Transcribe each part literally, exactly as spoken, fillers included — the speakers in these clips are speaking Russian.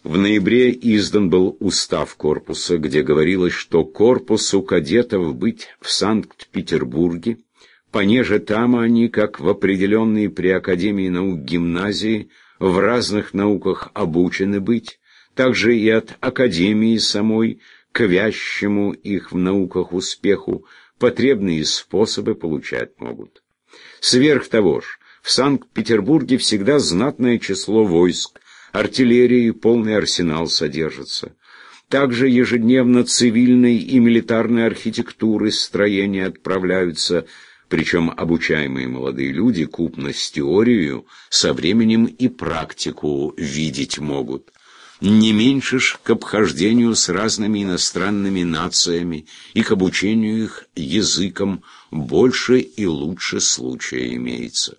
В ноябре издан был устав корпуса, где говорилось, что корпусу кадетов быть в Санкт-Петербурге, понеже там они, как в определенной при Академии наук гимназии, в разных науках обучены быть, также и от Академии самой, к вящему их в науках успеху, потребные способы получать могут. Сверх того ж, в Санкт-Петербурге всегда знатное число войск, артиллерии полный арсенал содержится. Также ежедневно цивильной и милитарной архитектуры строения отправляются, причем обучаемые молодые люди купно с теорию со временем и практику видеть могут. Не меньше ж к обхождению с разными иностранными нациями и к обучению их языкам больше и лучше случая имеется.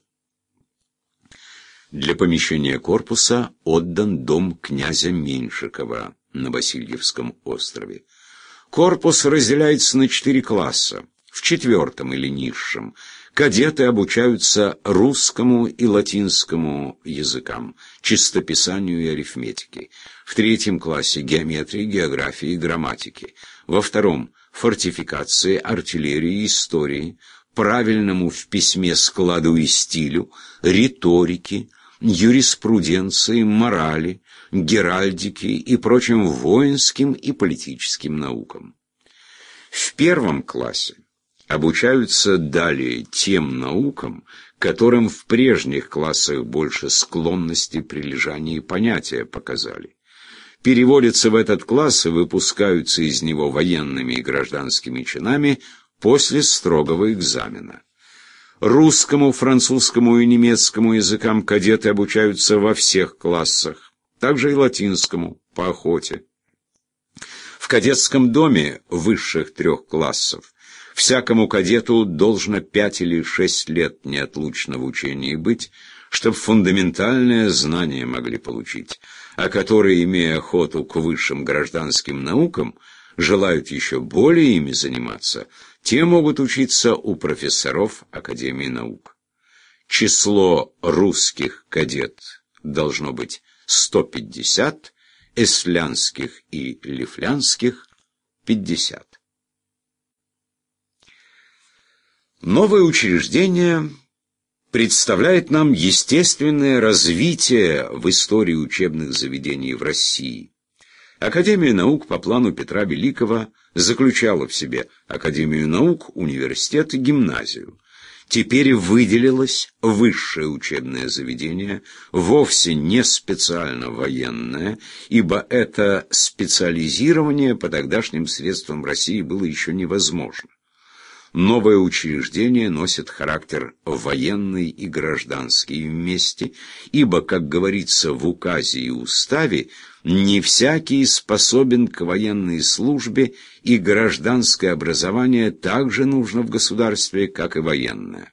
Для помещения корпуса отдан дом князя Меньшикова на Васильевском острове. Корпус разделяется на четыре класса. В четвертом или низшем кадеты обучаются русскому и латинскому языкам, чистописанию и арифметике. В третьем классе геометрии, географии и грамматики. Во втором фортификации, артиллерии, истории, правильному в письме складу и стилю, риторики, юриспруденции, морали, геральдики и прочим воинским и политическим наукам. В первом классе обучаются далее тем наукам, которым в прежних классах больше склонности, прилежания и понятия показали. Переводятся в этот класс и выпускаются из него военными и гражданскими чинами после строгого экзамена. Русскому, французскому и немецкому языкам кадеты обучаются во всех классах, также и латинскому, по охоте. В кадетском доме высших трех классов всякому кадету должно пять или шесть лет неотлучно в учении быть, чтобы фундаментальное знание могли получить, а которые, имея охоту к высшим гражданским наукам, желают еще более ими заниматься, те могут учиться у профессоров Академии наук. Число русских кадет должно быть сто пятьдесят, эслянских и лифлянских – пятьдесят. Новое учреждение представляет нам естественное развитие в истории учебных заведений в России. Академия наук по плану Петра Великого заключала в себе Академию наук, университет и гимназию. Теперь выделилось высшее учебное заведение, вовсе не специально военное, ибо это специализирование по тогдашним средствам России было еще невозможно. Новое учреждение носит характер военный и гражданский вместе, ибо, как говорится в указе и уставе, не всякий способен к военной службе, и гражданское образование также нужно в государстве, как и военное.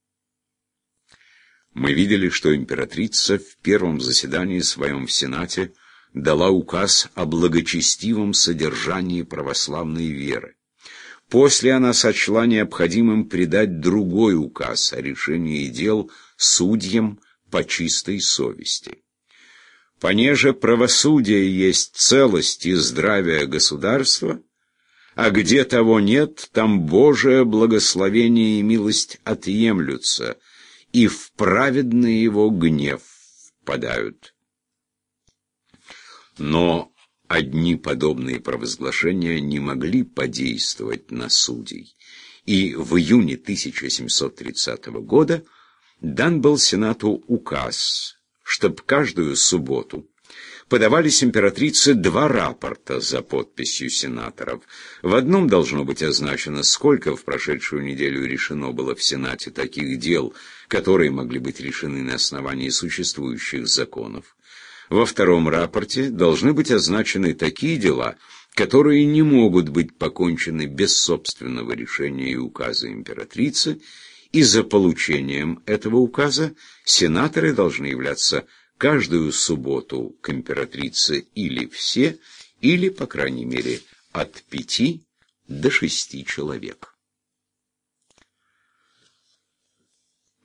Мы видели, что императрица в первом заседании своем в Сенате дала указ о благочестивом содержании православной веры. После она сочла необходимым придать другой указ о решении дел судьям по чистой совести. Понеже правосудие есть целость и здравие государства, а где того нет, там Божие благословение и милость отъемлются, и в праведный его гнев впадают. Но одни подобные провозглашения не могли подействовать на судей, и в июне тысяча семьсот тридцатого года дан был Сенату указ, чтоб каждую субботу подавались императрице два рапорта за подписью сенаторов. В одном должно быть означено, сколько в прошедшую неделю решено было в Сенате таких дел, которые могли быть решены на основании существующих законов. Во втором рапорте должны быть означены такие дела, которые не могут быть покончены без собственного решения и указа императрицы, и за получением этого указа сенаторы должны являться каждую субботу к императрице или все, или, по крайней мере, от пяти до шести человек.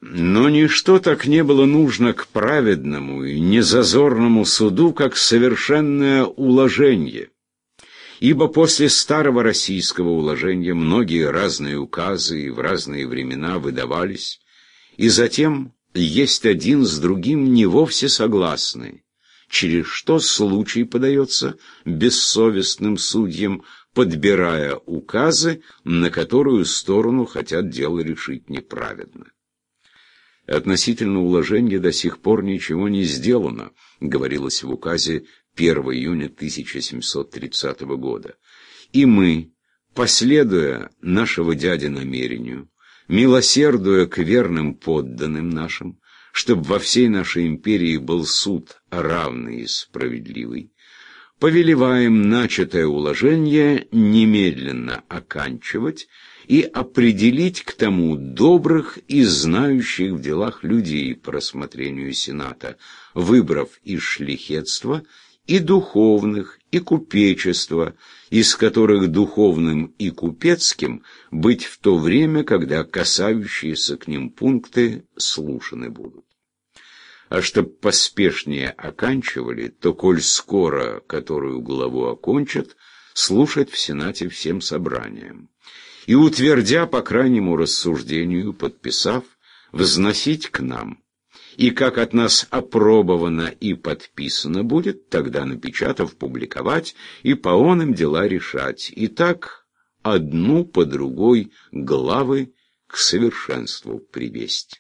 Но ничто так не было нужно к праведному и незазорному суду, как совершенное уложение. Ибо после старого российского уложения многие разные указы в разные времена выдавались, и затем есть один с другим не вовсе согласные, через что случай подается бессовестным судьям, подбирая указы, на которую сторону хотят дело решить неправедно. Относительно уложения до сих пор ничего не сделано, говорилось в указе первого июня тысяча семьсот тридцатого года. И мы, последуя нашего дяди намерению, милосердуя к верным подданным нашим, чтобы во всей нашей империи был суд равный и справедливый, повелеваем начатое уложение немедленно оканчивать и определить к тому добрых и знающих в делах людей по рассмотрению Сената, выбрав из шляхетства и духовных, и купечества, из которых духовным и купецким быть в то время, когда касающиеся к ним пункты слушаны будут. А чтоб поспешнее оканчивали, то, коль скоро которую главу окончат, слушать в Сенате всем собранием. И, утвердя по крайнему рассуждению, подписав, взносить к нам. И как от нас опробовано и подписано будет, тогда напечатав, публиковать, и по онным дела решать. И так одну по другой главы к совершенству привесть.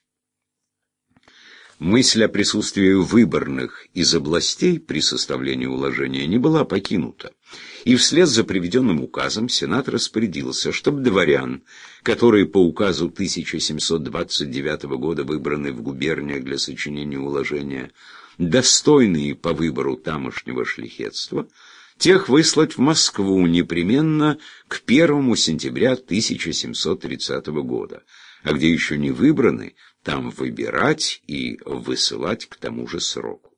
Мысль о присутствии выборных из областей при составлении уложения не была покинута, и вслед за приведенным указом Сенат распорядился, чтобы дворян, которые по указу тысяча семьсот двадцать девятого года выбраны в губерниях для сочинения уложения, достойные по выбору тамошнего шляхетства, тех выслать в Москву непременно к первому сентября тысяча семьсот тридцатого года, а где еще не выбраны, там выбирать и высылать к тому же сроку.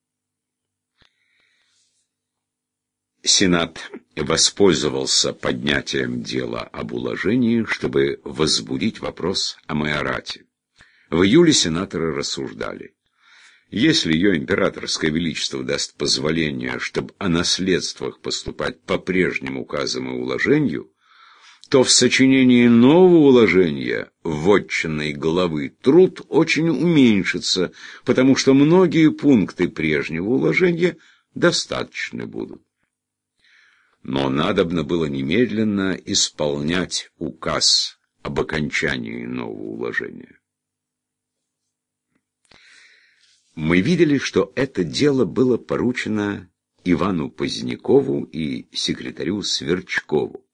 Сенат воспользовался поднятием дела об уложении, чтобы возбудить вопрос о майорате. В июле сенаторы рассуждали: если ее императорское величество даст позволение, чтобы о наследствах поступать по прежним указам и уложению, то в сочинении нового уложения вотчинной главы труд очень уменьшится, потому что многие пункты прежнего уложения достаточны будут. Но надобно было немедленно исполнять указ об окончании нового уложения. Мы видели, что это дело было поручено Ивану Позднякову и секретарю Сверчкову.